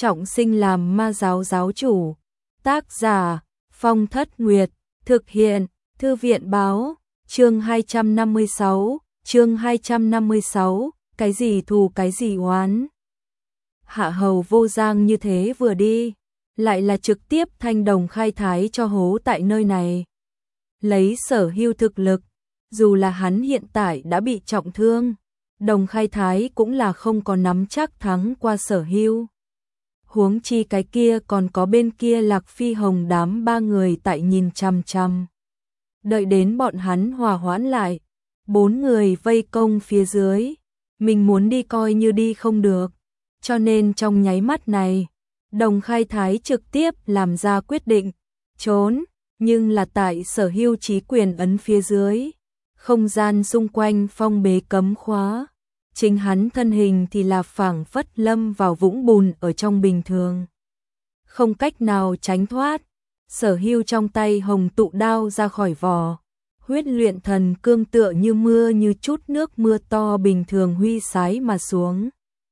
trọng sinh làm ma giáo giáo chủ. Tác giả Phong Thất Nguyệt, thực hiện Thư viện báo, chương 256, cái gì thù cái gì oán. Hạ hầu Vô Giang như thế vừa đi, lại là trực tiếp thanh Đồng Khai Thái cho hố tại nơi này. Lấy Sở Hưu thực lực, dù là hắn hiện tại đã bị trọng thương, Đồng Khai Thái cũng là không có nắm chắc thắng qua Sở Hưu. Huống chi cái kia còn có bên kia Lạc Phi Hồng đám ba người tại nhìn chằm chằm. Đợi đến bọn hắn hòa hoãn lại, 4 người vây công phía dưới, mình muốn đi coi như đi không được, cho nên trong nháy mắt này, Đồng Khai Thái trực tiếp làm ra quyết định, trốn, nhưng là tại Sở Hưu chí quyền ấn phía dưới, không gian xung quanh phong bế cấm khóa, chính hắn thân hình thì là phảng phất lâm vào vũng bùn ở trong bình thường. Không cách nào tránh thoát, Sở Hưu trong tay hồng tụ đao ra khỏi vỏ, huyết luyện thần cương tựa như mưa như chút nước mưa to bình thường huy sái mà xuống.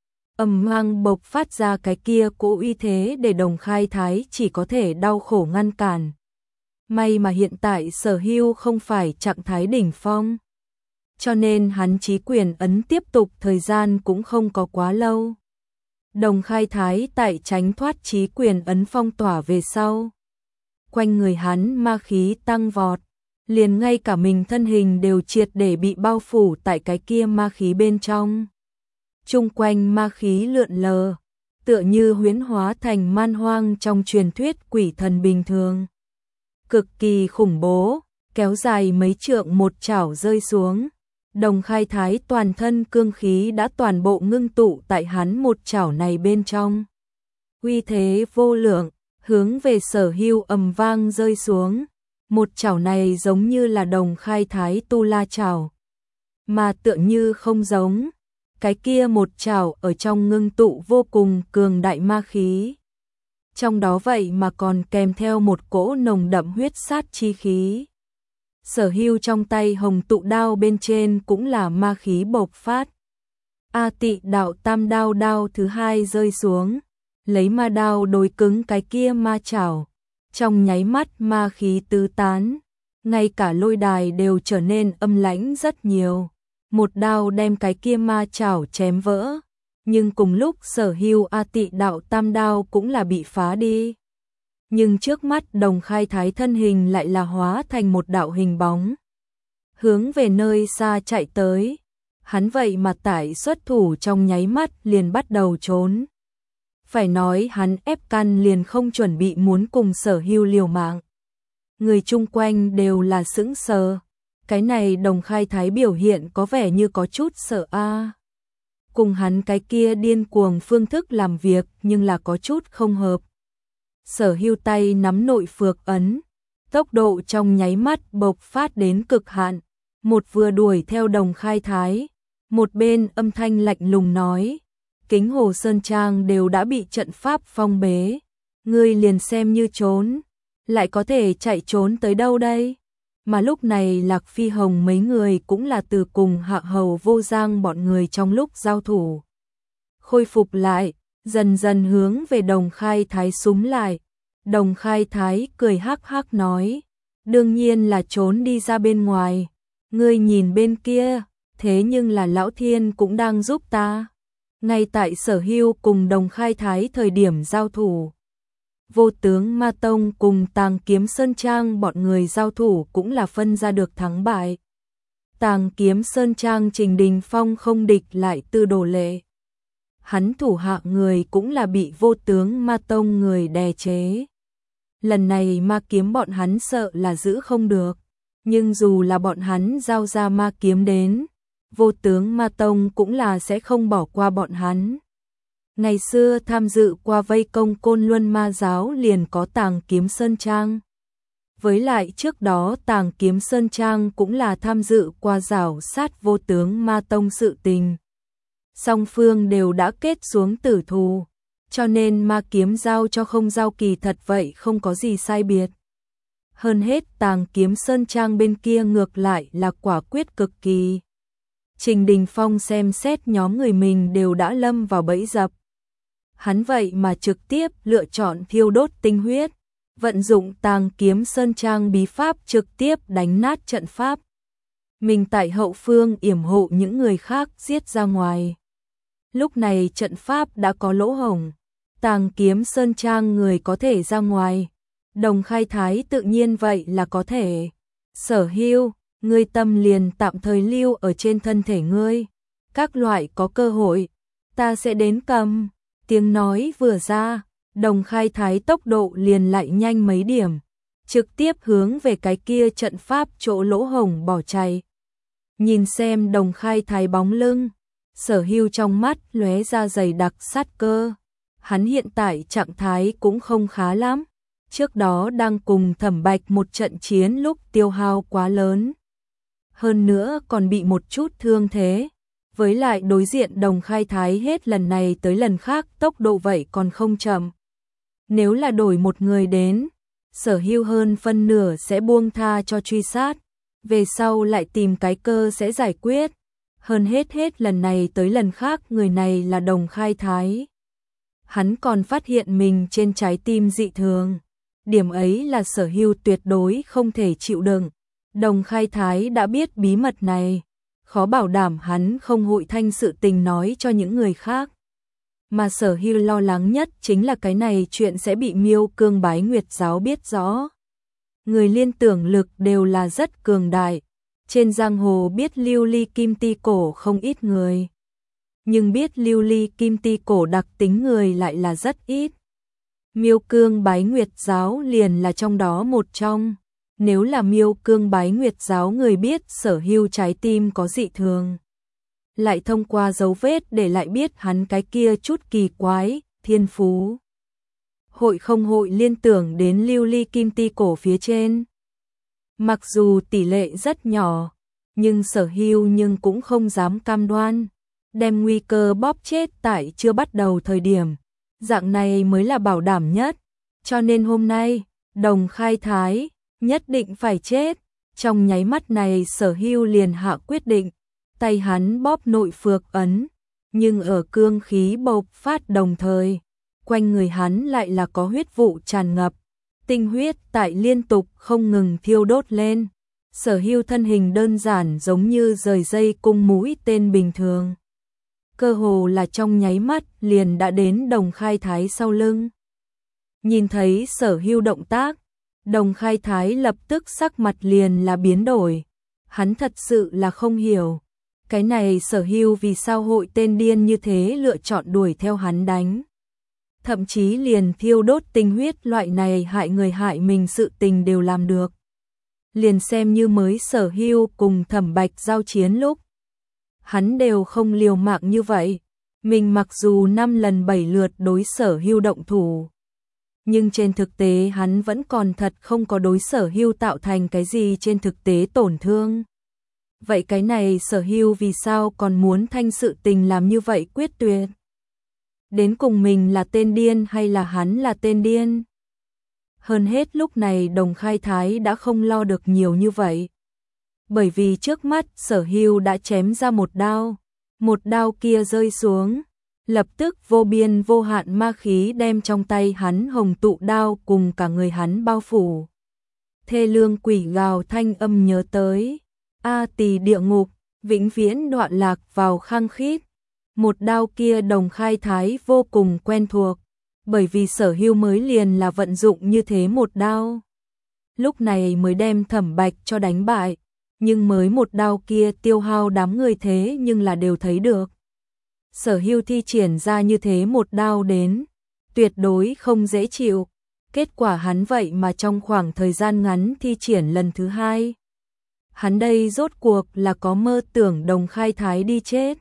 Ầm vang bộc phát ra cái kia cỗ uy thế để Đồng Khai Thái chỉ có thể đau khổ ngăn cản. May mà hiện tại Sở Hưu không phải trạng thái đỉnh phong, cho nên hắn chí quyền ấn tiếp tục thời gian cũng không có quá lâu. Đồng Khai Thái tại tránh thoát chí quyền ấn phong tỏa về sau, quanh người hắn ma khí tăng vọt, liền ngay cả mình thân hình đều triệt để bị bao phủ tại cái kia ma khí bên trong. Chung quanh ma khí lượn lờ, tựa như huyễn hóa thành man hoang trong truyền thuyết quỷ thần bình thường. Cực kỳ khủng bố, kéo dài mấy trượng một chảo rơi xuống. Đồng Khai Thái toàn thân cương khí đã toàn bộ ngưng tụ tại hắn một chảo này bên trong. Uy thế vô lượng, hướng về Sở Hưu ầm vang rơi xuống. Một chảo này giống như là Đồng Khai Thái tu la chảo, mà tựa như không giống. Cái kia một chảo ở trong ngưng tụ vô cùng cường đại ma khí. Trong đó vậy mà còn kèm theo một cỗ nồng đậm huyết sát chi khí. Sở Hưu trong tay hồng tụ đao bên trên cũng là ma khí bộc phát. A Tị Đạo Tam đao đao thứ hai rơi xuống, lấy ma đao đối cứng cái kia ma chảo. Trong nháy mắt ma khí tứ tán, ngay cả lôi đài đều trở nên âm lãnh rất nhiều. Một đao đem cái kia ma chảo chém vỡ, nhưng cùng lúc Sở Hưu A Tị Đạo Tam đao cũng là bị phá đi. Nhưng trước mắt Đồng Khai Thái thân hình lại là hóa thành một đạo hình bóng, hướng về nơi xa chạy tới. Hắn vậy mà tại xuất thủ trong nháy mắt liền bắt đầu trốn. Phải nói hắn ép căn liền không chuẩn bị muốn cùng Sở Hưu liều mạng. Người chung quanh đều là sững sờ. Cái này Đồng Khai Thái biểu hiện có vẻ như có chút sợ a. Cùng hắn cái kia điên cuồng phương thức làm việc nhưng là có chút không hợp. Sở Hưu tay nắm nội phược ấn, tốc độ trong nháy mắt bộc phát đến cực hạn, một vừa đuổi theo Đồng Khai Thái, một bên âm thanh lạnh lùng nói, Kính Hồ Sơn Trang đều đã bị trận pháp phong bế, ngươi liền xem như trốn, lại có thể chạy trốn tới đâu đây? Mà lúc này Lạc Phi Hồng mấy người cũng là từ cùng Hạ hầu Vô Giang bọn người trong lúc giao thủ khôi phục lại, dần dần hướng về Đồng Khai Thái xúm lại. Đồng Khai Thái cười hắc hắc nói, đương nhiên là trốn đi ra bên ngoài, ngươi nhìn bên kia, thế nhưng là Lão Thiên cũng đang giúp ta. Ngay tại Sở Hưu cùng Đồng Khai Thái thời điểm giao thủ, Vô Tướng Ma Tông cùng Tàng Kiếm Sơn Trang bọn người giao thủ cũng là phân ra được thắng bại. Tàng Kiếm Sơn Trang Trình Đình Phong không địch lại Tư Đồ Lệ. Hắn thủ hạ người cũng là bị Vô Tướng Ma Tông người đè chế. Lần này ma kiếm bọn hắn sợ là giữ không được, nhưng dù là bọn hắn giao ra ma kiếm đến, Vô Tướng Ma Tông cũng là sẽ không bỏ qua bọn hắn. Ngày xưa tham dự qua vây công Côn Luân Ma Giáo liền có Tàng Kiếm Sơn Trang. Với lại trước đó Tàng Kiếm Sơn Trang cũng là tham dự qua rảo sát Vô Tướng Ma Tông sự tình. Song phương đều đã kết xuống tử thù, cho nên ma kiếm giao cho không giao kỳ thật vậy không có gì sai biệt. Hơn hết Tàng Kiếm Sơn Trang bên kia ngược lại là quả quyết cực kỳ. Trình Đình Phong xem xét nhóm người mình đều đã lâm vào bẫy dập. Hắn vậy mà trực tiếp lựa chọn thiêu đốt tinh huyết, vận dụng Tàng Kiếm Sơn Trang bí pháp trực tiếp đánh nát trận pháp. Mình tại hậu phương yểm hộ những người khác giết ra ngoài. Lúc này trận pháp đã có lỗ hổng, Tàng Kiếm Sơn Trang người có thể ra ngoài, Đồng Khai Thái tự nhiên vậy là có thể. Sở Hưu, ngươi tâm liền tạm thời lưu ở trên thân thể ngươi, các loại có cơ hội, ta sẽ đến cầm. Tiếng nói vừa ra, Đồng Khai Thái tốc độ liền lại nhanh mấy điểm, trực tiếp hướng về cái kia trận pháp chỗ lỗ hổng bỏ chạy. Nhìn xem Đồng Khai Thái bóng lưng, Sở Hưu trong mắt lóe ra dày đặc sát cơ. Hắn hiện tại trạng thái cũng không khá lắm, trước đó đang cùng Thẩm Bạch một trận chiến lúc tiêu hao quá lớn. Hơn nữa còn bị một chút thương thế, với lại đối diện Đồng Khai Thái hết lần này tới lần khác tốc độ vậy còn không chậm. Nếu là đổi một người đến, Sở Hưu hơn phân nửa sẽ buông tha cho truy sát, về sau lại tìm cái cơ sẽ giải quyết. Hơn hết lần này tới lần khác người này là Đồng Khai Thái. Hắn còn phát hiện mình trên trái tim dị thường. Điểm ấy là Sở Hưu tuyệt đối không thể chịu đựng. Đồng Khai Thái đã biết bí mật này, khó bảo đảm hắn không hội thanh sự tình nói cho những người khác. Mà Sở Hưu lo lắng nhất chính là cái này chuyện sẽ bị Miêu Cương Bái Nguyệt giáo biết rõ. Người liên tưởng lực đều là rất cường đại. Trên giang hồ biết lưu ly kim ti cổ không ít người, nhưng biết lưu ly kim ti cổ đặc tính người lại là rất ít. Miêu Cương Bái Nguyệt giáo liền là trong đó một trong. Nếu là Miêu Cương Bái Nguyệt giáo người biết Sở Hưu trái tim có dị thường, lại thông qua dấu vết để lại biết hắn cái kia chút kỳ quái, thiên phú, hội không hội liên tưởng đến lưu ly kim ti cổ phía trên. Mặc dù tỷ lệ rất nhỏ, nhưng Sở Hưu nhưng cũng không dám cam đoan, đem nguy cơ bóp chết tại chưa bắt đầu thời điểm, dạng này mới là bảo đảm nhất. Cho nên hôm nay, Đồng Khai Thái nhất định phải chết. Trong nháy mắt này Sở Hưu liền hạ quyết định, tay hắn bóp nội phược ấn, nhưng ở cương khí bộc phát đồng thời, quanh người hắn lại là có huyết vụ tràn ngập, tinh huyết tại liên tục không ngừng thiêu đốt lên. Sở Hưu thân hình đơn giản giống như rời dây cung mũi tên bình thường, cơ hồ là trong nháy mắt liền đã đến Đồng Khai Thái sau lưng. Nhìn thấy Sở Hưu động tác, Đồng Khai Thái lập tức sắc mặt liền là biến đổi. Hắn thật sự là không hiểu, cái này Sở Hưu vì sao hội tên điên như thế lựa chọn đuổi theo hắn đánh. Thậm chí liền thiêu đốt tinh huyết loại này hại người hại mình sự tình đều làm được. Liền xem như mới Sở Hưu cùng Thẩm Bạch giao chiến lúc, hắn đều không liều mạng như vậy. Mình mặc dù 5 lần 7 lượt đối Sở Hưu động thủ, nhưng trên thực tế hắn vẫn còn thật không có đối Sở Hưu tạo thành cái gì trên thực tế tổn thương. Vậy cái này Sở Hưu vì sao còn muốn thanh sự tình làm như vậy quyết tuyệt? Đến cùng mình là tên điên hay là hắn là tên điên? Hơn hết lúc này Đồng Khai Thái đã không lo được nhiều như vậy. Bởi vì trước mắt Sở Hưu đã chém ra một đao kia rơi xuống, lập tức vô biên vô hạn ma khí đem trong tay hắn hồng tụ đao cùng cả người hắn bao phủ. Thê lương quỷ gào thanh âm nhớ tới, A Tỳ địa ngục, vĩnh viễn đoạn lạc vào khăng khít. Một đao kia Đồng Khai Thái vô cùng quen thuộc, bởi vì Sở Hưu mới liền là vận dụng như thế một đao. Lúc này mới đem Thẩm Bạch cho đánh bại, nhưng mới một đao kia tiêu hao đám người thế nhưng là đều thấy được. Sở Hưu thi triển ra như thế một đao đến, tuyệt đối không dễ chịu. Kết quả hắn vậy mà trong khoảng thời gian ngắn thi triển lần thứ hai. Hắn đây rốt cuộc là có mơ tưởng Đồng Khai Thái đi chết.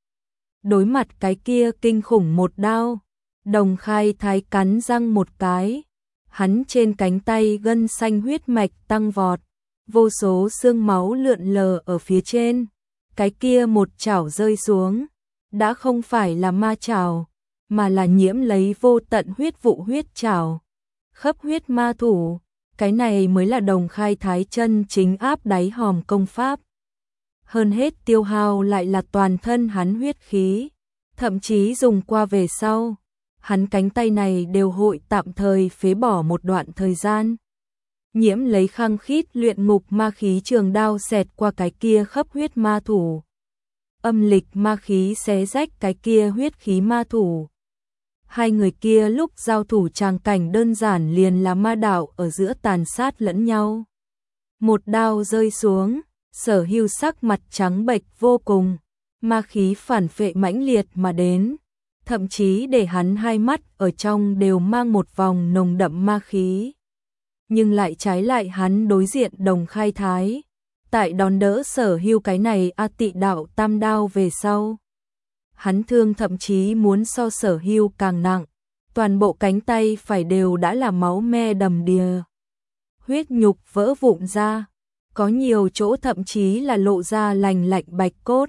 Đối mặt cái kia kinh khủng một đao, Đồng Khai Thái cắn răng một cái, hắn trên cánh tay gân xanh huyết mạch tăng vọt, vô số xương máu lượn lờ ở phía trên. Cái kia một chảo rơi xuống, đã không phải là ma chảo, mà là nhiễm lấy vô tận huyết vụ huyết chảo. Khấp huyết ma thủ, cái này mới là Đồng Khai Thái chân chính áp đáy hòm công pháp. Hơn hết tiêu hao lại là toàn thân hắn huyết khí, thậm chí dùng qua về sau, hắn cánh tay này đều hội tạm thời phế bỏ một đoạn thời gian. Nhiễm lấy khăng khít luyện ngục ma khí trường đao xẹt qua cái kia khắp huyết ma thủ. Âm lịch ma khí xé rách cái kia huyết khí ma thủ. Hai người kia lúc giao thủ tràng cảnh đơn giản liền là ma đạo ở giữa tàn sát lẫn nhau. Một đao rơi xuống, Sở Hưu sắc mặt trắng bệch vô cùng, ma khí phản phệ mãnh liệt mà đến, thậm chí để hắn hai mắt ở trong đều mang một vòng nồng đậm ma khí. Nhưng lại trái lại hắn đối diện Đồng Khai Thái, tại đón đỡ Sở Hưu cái này A Tị đạo tam đao về sau. Hắn thương thậm chí muốn so Sở Hưu càng nặng, toàn bộ cánh tay phải đều đã là máu me đầm đìa. Huyết nhục vỡ vụn ra, có nhiều chỗ thậm chí là lộ ra lành lạnh bạch cốt.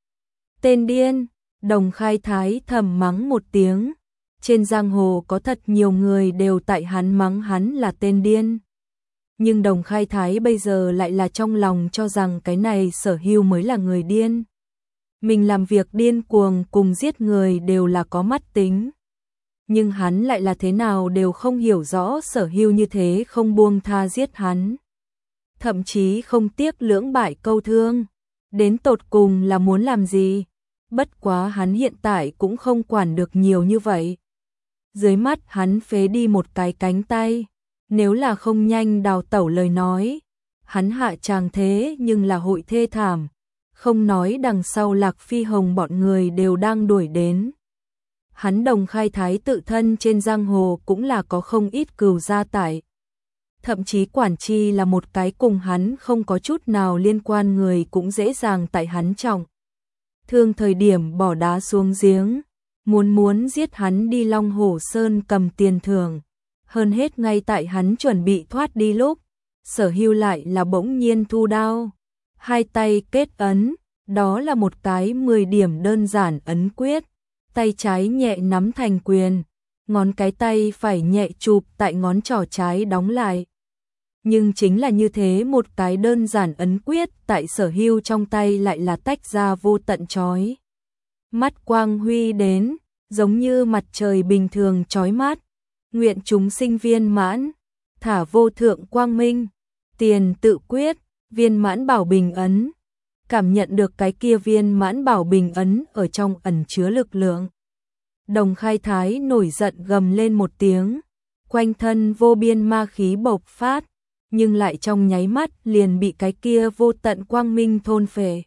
Tên điên, Đồng Khai Thái thầm mắng một tiếng. Trên giang hồ có thật nhiều người đều tại hắn mắng hắn là tên điên. Nhưng Đồng Khai Thái bây giờ lại là trong lòng cho rằng cái này Sở Hưu mới là người điên. Mình làm việc điên cuồng cùng giết người đều là có mắt tính. Nhưng hắn lại là thế nào đều không hiểu rõ Sở Hưu như thế không buông tha giết hắn. Thậm chí không tiếc lưỡng bại câu thương. Đến tột cùng là muốn làm gì? Bất quá hắn hiện tại cũng không quản được nhiều như vậy. Dưới mắt hắn phế đi một cái cánh tay. Nếu là không nhanh đào tẩu lời nói, hắn hạ tràng thế nhưng là hội thê thảm. Không nói đằng sau Lạc Phi Hồng bọn người đều đang đuổi đến. Hắn Đồng Khai Thái tự thân trên giang hồ cũng là có không ít cừu gia tại. Thậm chí quản chi là một cái cùng hắn không có chút nào liên quan người cũng dễ dàng tại hắn trọng. Thương thời điểm bỏ đá xuống giếng, muốn giết hắn đi Long Hổ Sơn cầm tiền thưởng. Hơn hết ngay tại hắn chuẩn bị thoát đi lúc, Sở Hưu lại là bỗng nhiên thu đao. Hai tay kết ấn, đó là một cái 10 điểm đơn giản ấn quyết. Tay trái nhẹ nắm thành quyền, ngón cái tay phải nhẹ chụp tại ngón trỏ trái đóng lại. Nhưng chính là như thế một cái đơn giản ấn quyết tại Sở Hưu trong tay lại là tách ra vô tận chói. Mắt quang huy đến, giống như mặt trời bình thường chói mắt. Nguyện chúng sinh viên mãn, thả vô thượng quang minh, tiền tự quyết, viên mãn bảo bình ấn. Cảm nhận được cái kia viên mãn bảo bình ấn ở trong ẩn chứa lực lượng. Đồng Khai Thái nổi giận gầm lên một tiếng, quanh thân vô biên ma khí bộc phát, nhưng lại trong nháy mắt liền bị cái kia vô tận quang minh thôn phệ.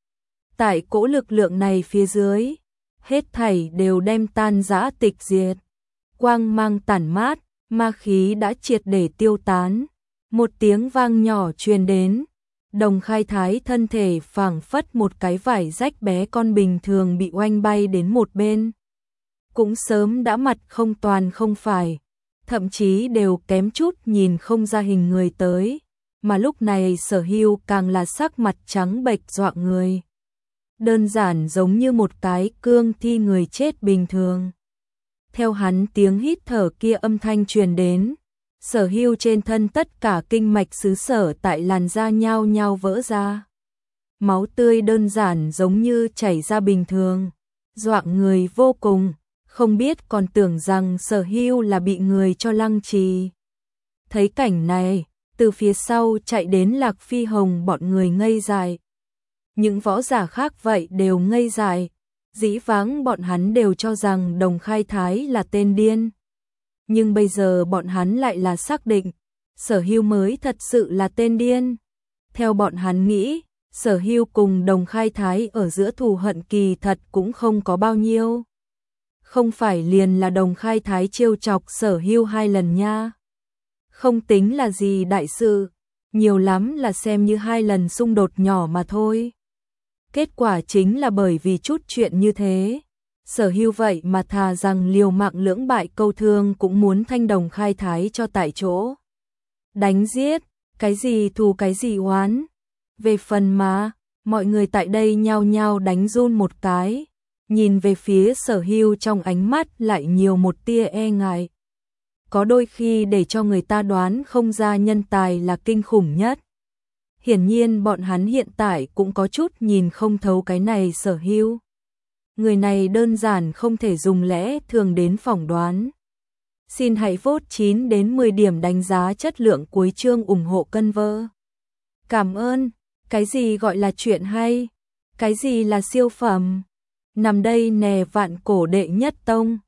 Tại cỗ lực lượng này phía dưới, hết thảy đều đem tan rã tịch diệt. Quang mang tản mát, ma khí đã triệt để tiêu tán. Một tiếng vang nhỏ truyền đến. Đồng Khai Thái thân thể phảng phất một cái vải rách bé con bình thường bị oanh bay đến một bên. Cũng sớm đã mặt không toàn không phải, thậm chí đều kém chút nhìn không ra hình người tới. Mà lúc này Sở Hưu càng là sắc mặt trắng bệch dọa người. Đơn giản giống như một cái cương thi người chết bình thường. Theo hắn tiếng hít thở kia âm thanh truyền đến, Sở Hưu trên thân tất cả kinh mạch xứ sở tại làn da nhao nhao vỡ ra. Máu tươi đơn giản giống như chảy ra bình thường, dọa người vô cùng, không biết còn tưởng rằng Sở Hưu là bị người cho lăng trì. Thấy cảnh này, từ phía sau chạy đến Lạc Phi Hồng bọn người ngây dại. Những võ giả khác vậy đều ngây dại. Dĩ vãng bọn hắn đều cho rằng Đồng Khai Thái là tên điên. Nhưng bây giờ bọn hắn lại là xác định, Sở Hưu mới thật sự là tên điên. Theo bọn hắn nghĩ, Sở Hưu cùng Đồng Khai Thái ở giữa thù hận kỳ thật cũng không có bao nhiêu. Không phải liền là Đồng Khai Thái trêu chọc Sở Hưu 2 lần nha. Không tính là gì đại sự, nhiều lắm là xem như 2 lần xung đột nhỏ mà thôi. Kết quả chính là bởi vì chút chuyện như thế, Sở Hưu vậy mà thà rằng liều mạng lưỡng bại câu thương cũng muốn thanh Đồng Khai Thái cho tại chỗ. Đánh giết, cái gì thù cái gì oán. Về phần mà, mọi người tại đây nhao nhao đánh run một cái, nhìn về phía Sở Hưu trong ánh mắt lại nhiều một tia e ngại. Có đôi khi để cho người ta đoán không ra nhân tài là kinh khủng nhất. Hiển nhiên bọn hắn hiện tại cũng có chút nhìn không thấu cái này Sở Hưu. Người này đơn giản không thể dùng lẽ thường đến phỏng đoán. Xin hãy vote 9 đến 10 điểm đánh giá chất lượng cuối chương ủng hộ Cân Vơ. Cảm ơn. Cái gì gọi là chuyện hay? Cái gì là siêu phẩm? Nằm đây nè vạn cổ đệ nhất tông.